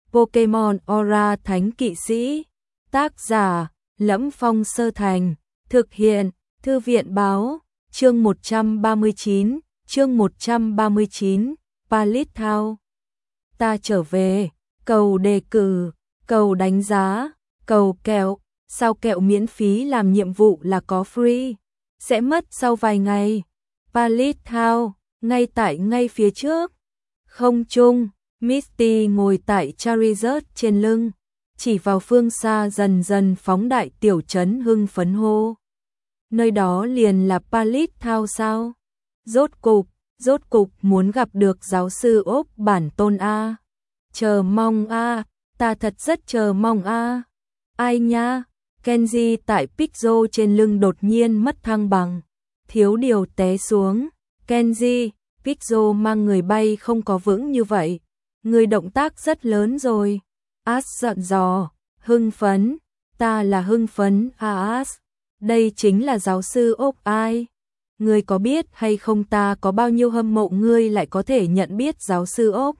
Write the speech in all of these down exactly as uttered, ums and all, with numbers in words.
Pokemon Aura Thánh Kỵ Sĩ. Tác giả Lẫm Phong Sơ Thành. Thực hiện Thư viện Báo. Chương một trăm ba mươi chín. Chương một trăm ba mươi chín. Pallet Thao. Ta trở về. Cầu đề cử. Cầu đánh giá. Cầu kẹo. Sao kẹo miễn phí làm nhiệm vụ là có free. Sẽ mất sau vài ngày. Pallet Thao. Ngay tại ngay phía trước. Không trung. Misty ngồi tại Charizard trên lưng, chỉ vào phương xa dần dần phóng đại tiểu trấn hưng phấn hô. Nơi đó liền là Pallet Thao sao? Rốt cục, rốt cục muốn gặp được giáo sư ốc bản tôn a. Chờ mong a, ta thật rất chờ mong a. Ai nha? Kenji tại Pixel trên lưng đột nhiên mất thăng bằng, thiếu điều té xuống. Kenji, Pixel mang người bay không có vững như vậy. Người động tác rất lớn rồi. Ash giận dò, hưng phấn, ta là hưng phấn, à Ash, đây chính là giáo sư ốc ai. Ngươi có biết hay không ta có bao nhiêu hâm mộ ngươi lại có thể nhận biết giáo sư ốc.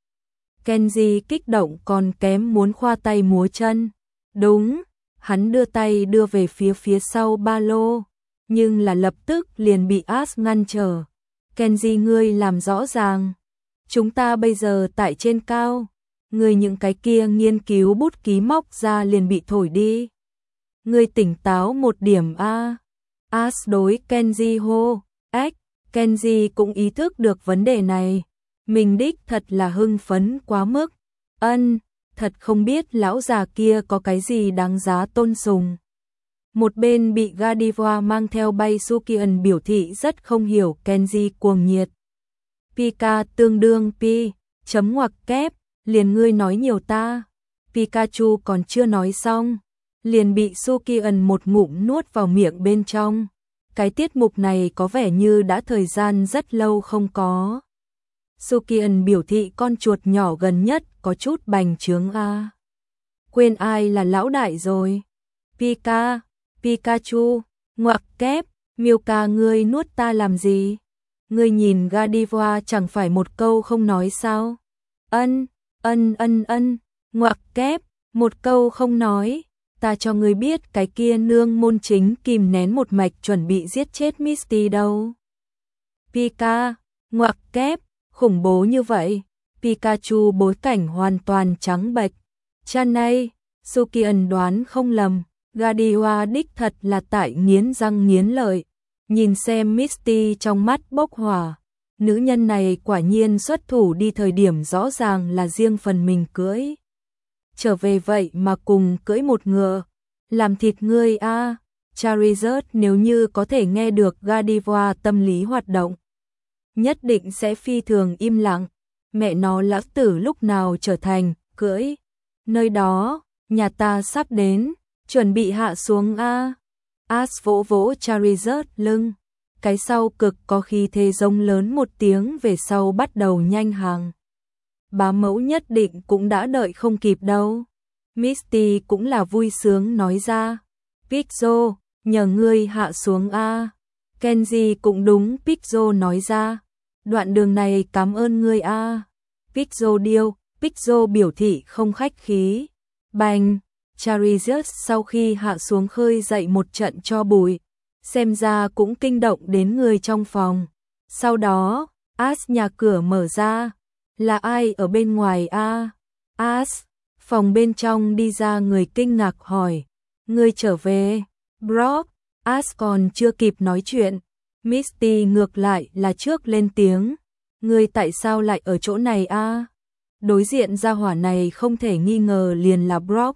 Kenji kích động còn kém muốn khoa tay múa chân. Đúng, hắn đưa tay đưa về phía phía sau ba lô, nhưng là lập tức liền bị Ash ngăn trở. Kenji ngươi làm rõ ràng. Chúng ta bây giờ tại trên cao, người những cái kia nghiên cứu bút ký móc ra liền bị thổi đi. Người tỉnh táo một điểm a. Ash đối Kenji hô, ếch, Kenji cũng ý thức được vấn đề này. Mình đích thật là hưng phấn quá mức. Ân, thật không biết lão già kia có cái gì đáng giá tôn sùng. Một bên bị Gardevoir mang theo bay Sukian biểu thị rất không hiểu Kenji cuồng nhiệt. Pika tương đương pi, chấm ngoặc kép, liền ngươi nói nhiều ta. Pikachu còn chưa nói xong, liền bị Sukian một ngụm nuốt vào miệng bên trong. Cái tiết mục này có vẻ như đã thời gian rất lâu không có. Sukian biểu thị con chuột nhỏ gần nhất có chút bành trướng a. Quên ai là lão đại rồi. Pika, Pikachu, ngoặc kép, Milka ngươi nuốt ta làm gì? Ngươi nhìn Gardevoir chẳng phải một câu không nói sao? Ân, ân ân ân, ngoặc kép, một câu không nói. Ta cho ngươi biết cái kia nương môn chính kìm nén một mạch chuẩn bị giết chết Misty đâu. Pika, ngoặc kép, khủng bố như vậy. Pikachu bối cảnh hoàn toàn trắng bệch. Chanay, Sukian đoán không lầm, Gardevoir đích thật là tại nghiến răng nghiến lợi. Nhìn xem Misty trong mắt bốc hỏa, nữ nhân này quả nhiên xuất thủ đi thời điểm rõ ràng là riêng phần mình cưỡi. Trở về vậy mà cùng cưỡi một ngựa, làm thịt ngươi a. À. Charizard nếu như có thể nghe được Gardevoir tâm lý hoạt động, nhất định sẽ phi thường im lặng. Mẹ nó lão tử lúc nào trở thành cưỡi. Nơi đó, nhà ta sắp đến, chuẩn bị hạ xuống a. À. Ash vỗ vỗ Charizard lưng, cái sau cực có khí thế rống lớn một tiếng về sau bắt đầu nhanh hàng. Bá mẫu nhất định cũng đã đợi không kịp đâu. Misty cũng là vui sướng nói ra, Pixel, nhờ ngươi hạ xuống a. Kenji cũng đúng Pixel nói ra, đoạn đường này cảm ơn ngươi a. Pixel điêu, Pixel biểu thị không khách khí. Bành. Charizard sau khi hạ xuống khơi dậy một trận cho bụi, xem ra cũng kinh động đến người trong phòng. Sau đó, Ash nhà cửa mở ra, là ai ở bên ngoài a? Ash, phòng bên trong đi ra người kinh ngạc hỏi, ngươi trở về? Brock, Ash còn chưa kịp nói chuyện, Misty ngược lại là trước lên tiếng, ngươi tại sao lại ở chỗ này a? Đối diện gia hỏa này không thể nghi ngờ liền là Brock.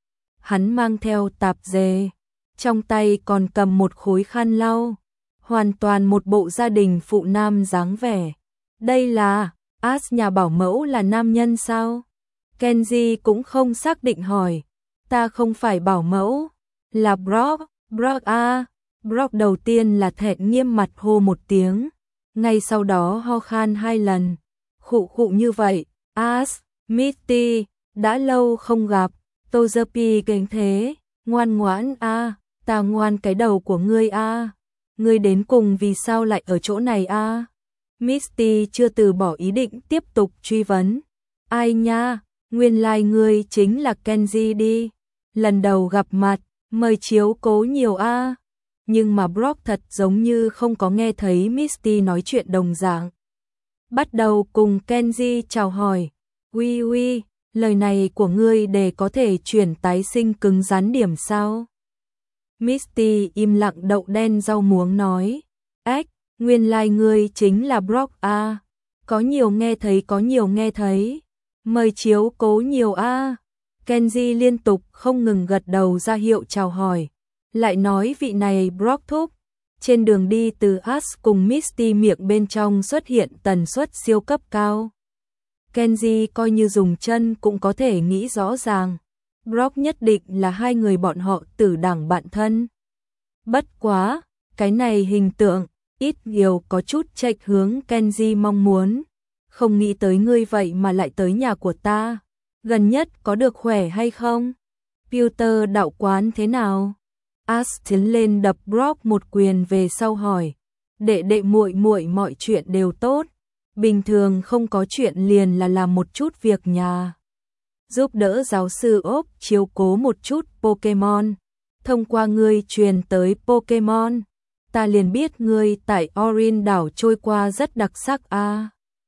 Hắn mang theo tạp dề, trong tay còn cầm một khối khăn lau, hoàn toàn một bộ gia đình phụ nam dáng vẻ. Đây là, Ash nhà bảo mẫu là nam nhân sao? Kenji cũng không xác định hỏi, ta không phải bảo mẫu, là Brock, Brock a. Brock đầu tiên là thẹn nghiêm mặt hô một tiếng, ngay sau đó ho khan hai lần, khụ khụ như vậy, Ash, Misty, đã lâu không gặp. Togepi kính thế, ngoan ngoãn a, à, ta ngoan cái đầu của ngươi a. À. Ngươi đến cùng vì sao lại ở chỗ này a? À? Misty chưa từ bỏ ý định tiếp tục truy vấn. Ai nha, nguyên lai like ngươi chính là Kenji đi. Lần đầu gặp mặt, mời chiếu cố nhiều a. Nhưng mà Brock thật giống như không có nghe thấy Misty nói chuyện đồng dạng. Bắt đầu cùng Kenji chào hỏi. Uy uy, lời này của ngươi để có thể chuyển tái sinh cứng rắn điểm sao? Misty im lặng đậu đen rau muống nói. Ếch, nguyên lai like ngươi chính là Brock a. Có nhiều nghe thấy có nhiều nghe thấy. Mời chiếu cố nhiều a. Kenji liên tục không ngừng gật đầu ra hiệu chào hỏi. Lại nói vị này Brock thúc. Trên đường đi từ Ash cùng Misty miệng bên trong xuất hiện tần suất siêu cấp cao. Kenji coi như dùng chân cũng có thể nghĩ rõ ràng. Brock nhất định là hai người bọn họ tử đẳng bạn thân. Bất quá, cái này hình tượng, ít nhiều có chút chệch hướng Kenji mong muốn. Không nghĩ tới ngươi vậy mà lại tới nhà của ta. Gần nhất có được khỏe hay không? Peter đạo quán thế nào? Ash tiến lên đập Brock một quyền về sau hỏi. Đệ đệ muội muội mọi chuyện đều tốt. Bình thường không có chuyện liền là làm một chút việc nhà. Giúp đỡ giáo sư ốp chiếu cố một chút Pokemon. Thông qua ngươi truyền tới Pokemon. Ta liền biết ngươi tại Orin đảo trôi qua rất đặc sắc a. À.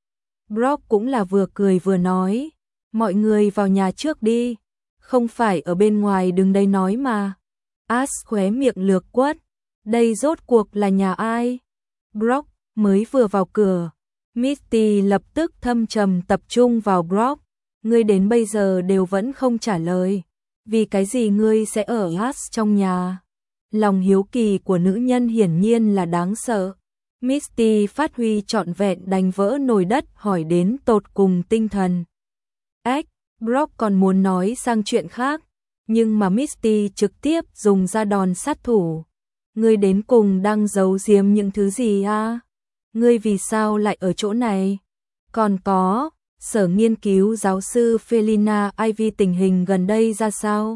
Brock cũng là vừa cười vừa nói. Mọi người vào nhà trước đi. Không phải ở bên ngoài đứng đây nói mà. Ash khóe miệng lược quất. Đây rốt cuộc là nhà ai? Brock mới vừa vào cửa. Misty lập tức thâm trầm tập trung vào Brock. Ngươi đến bây giờ đều vẫn không trả lời. Vì cái gì ngươi sẽ ở Ash trong nhà? Lòng hiếu kỳ của nữ nhân hiển nhiên là đáng sợ. Misty phát huy trọn vẹn đánh vỡ nồi đất hỏi đến tột cùng tinh thần. Ếch, Brock còn muốn nói sang chuyện khác. Nhưng mà Misty trực tiếp dùng ra đòn sát thủ. Ngươi đến cùng đang giấu giếm những thứ gì à? Ngươi vì sao lại ở chỗ này? Còn có, sở nghiên cứu giáo sư Felina Ivy tình hình gần đây ra sao?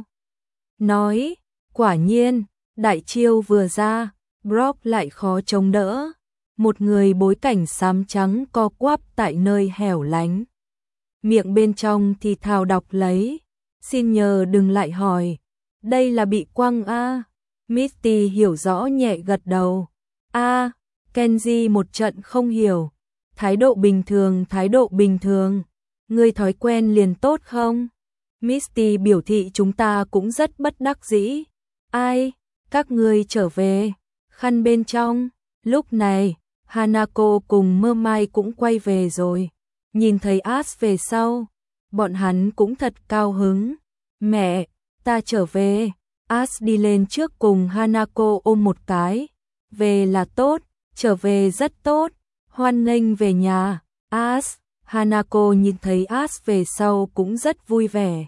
Nói, quả nhiên, đại chiêu vừa ra, Brock lại khó chống đỡ. Một người bối cảnh xám trắng co quắp tại nơi hẻo lánh. Miệng bên trong thì thào đọc lấy. Xin nhờ đừng lại hỏi. Đây là bị quăng a. À. Misty hiểu rõ nhẹ gật đầu. A, à, Kenji một trận không hiểu. Thái độ bình thường, thái độ bình thường. Ngươi thói quen liền tốt không? Misty biểu thị chúng ta cũng rất bất đắc dĩ. Ai? Các ngươi trở về. Khăn bên trong. Lúc này, Hanako cùng Mơ Mai cũng quay về rồi. Nhìn thấy Ash về sau. Bọn hắn cũng thật cao hứng. Mẹ, ta trở về. Ash đi lên trước cùng Hanako ôm một cái. Về là tốt, trở về rất tốt. Hoan nghênh về nhà. Ash, Hanako nhìn thấy Ash về sau cũng rất vui vẻ.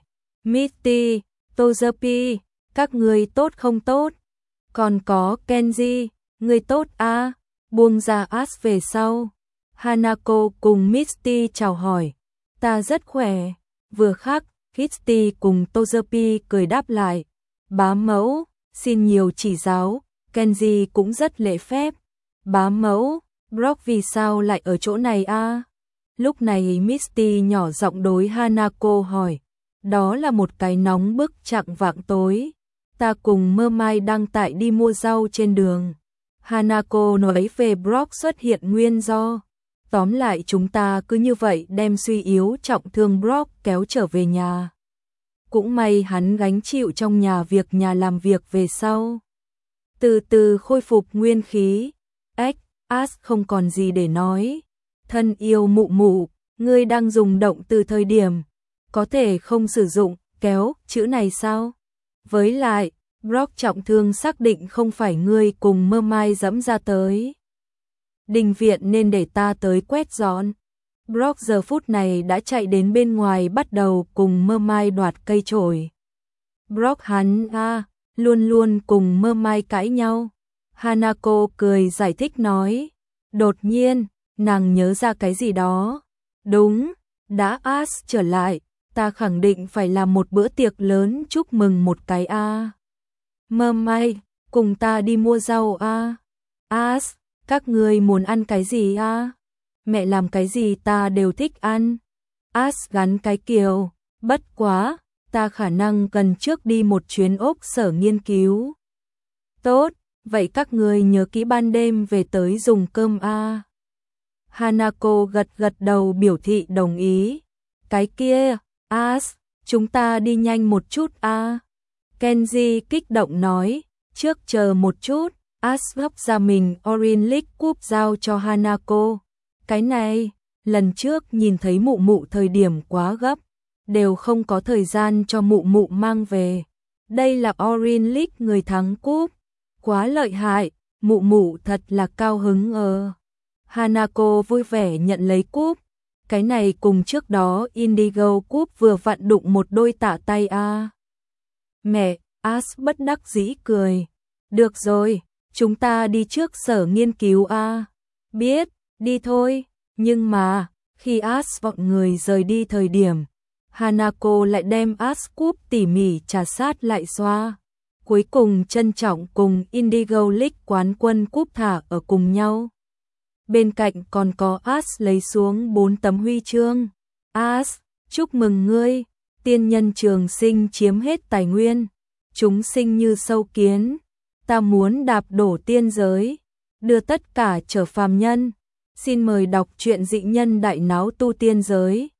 Misty, Togepi, các ngươi tốt không tốt? Còn có Kenji, ngươi tốt à? Buông ra Ash về sau. Hanako cùng Misty chào hỏi. Ta rất khỏe. Vừa khắc, Kitty cùng Togepi cười đáp lại. Bá mẫu, xin nhiều chỉ giáo. Kenji cũng rất lễ phép. Bá mẫu, Brock vì sao lại ở chỗ này a? À? Lúc này Misty nhỏ giọng đối Hanako hỏi. Đó là một cái nóng bức chạng vạng tối. Ta cùng Mơ Mai đang tại đi mua rau trên đường. Hanako nói về Brock xuất hiện nguyên do. Tóm lại chúng ta cứ như vậy đem suy yếu trọng thương Brock kéo trở về nhà. Cũng may hắn gánh chịu trong nhà việc nhà làm việc về sau. Từ từ khôi phục nguyên khí. Ếch, Ash không còn gì để nói. Thân yêu mụ mụ, ngươi đang dùng động từ thời điểm. Có thể không sử dụng kéo chữ này sao? Với lại, Brock trọng thương xác định không phải ngươi cùng Mơ Mai dẫm ra tới. Đình viện nên để ta tới quét dọn. Brock giờ phút này đã chạy đến bên ngoài bắt đầu cùng Mơ Mai đoạt cây chổi. Brock hắn a, à, luôn luôn cùng Mơ Mai cãi nhau. Hanako cười giải thích nói. Đột nhiên, nàng nhớ ra cái gì đó. Đúng, đã Ash trở lại, ta khẳng định phải làm một bữa tiệc lớn chúc mừng một cái a. À. Mơ Mai, cùng ta đi mua rau a. À. Ash, các ngươi muốn ăn cái gì a? À? Mẹ làm cái gì ta đều thích ăn. Ash gắn cái kiều, Bất quá, ta khả năng cần trước đi một chuyến ốc sở nghiên cứu. Tốt, vậy các người nhớ kỹ ban đêm về tới dùng cơm a. Hanako gật gật đầu biểu thị đồng ý. Cái kia, As, chúng ta đi nhanh một chút a. Kenji kích động nói, trước chờ một chút, As gấp ra mình Orange League Cup giao cho Hanako. Cái này, lần trước nhìn thấy mụ mụ thời điểm quá gấp, đều không có thời gian cho mụ mụ mang về. Đây là Orange League người thắng cúp, quá lợi hại, mụ mụ thật là cao hứng ờ. Hanako vui vẻ nhận lấy cúp, cái này cùng trước đó Indigo Cup vừa vặn đụng một đôi tạ tay a. À. Mẹ, As bất đắc dĩ cười. Được rồi, chúng ta đi trước sở nghiên cứu a. À. Biết, đi thôi, nhưng mà, khi As bọn người rời đi thời điểm, Hanako lại đem As Cup tỉ mỉ trà sát lại xoa. Cuối cùng trân trọng cùng Indigo League quán quân cúp thả ở cùng nhau. Bên cạnh còn có As lấy xuống bốn tấm huy chương. As, chúc mừng ngươi, tiên nhân trường sinh chiếm hết tài nguyên. Chúng sinh như sâu kiến, ta muốn đạp đổ tiên giới, đưa tất cả trở phàm nhân. Xin mời đọc truyện Dị Nhân Đại Náo Tu Tiên Giới.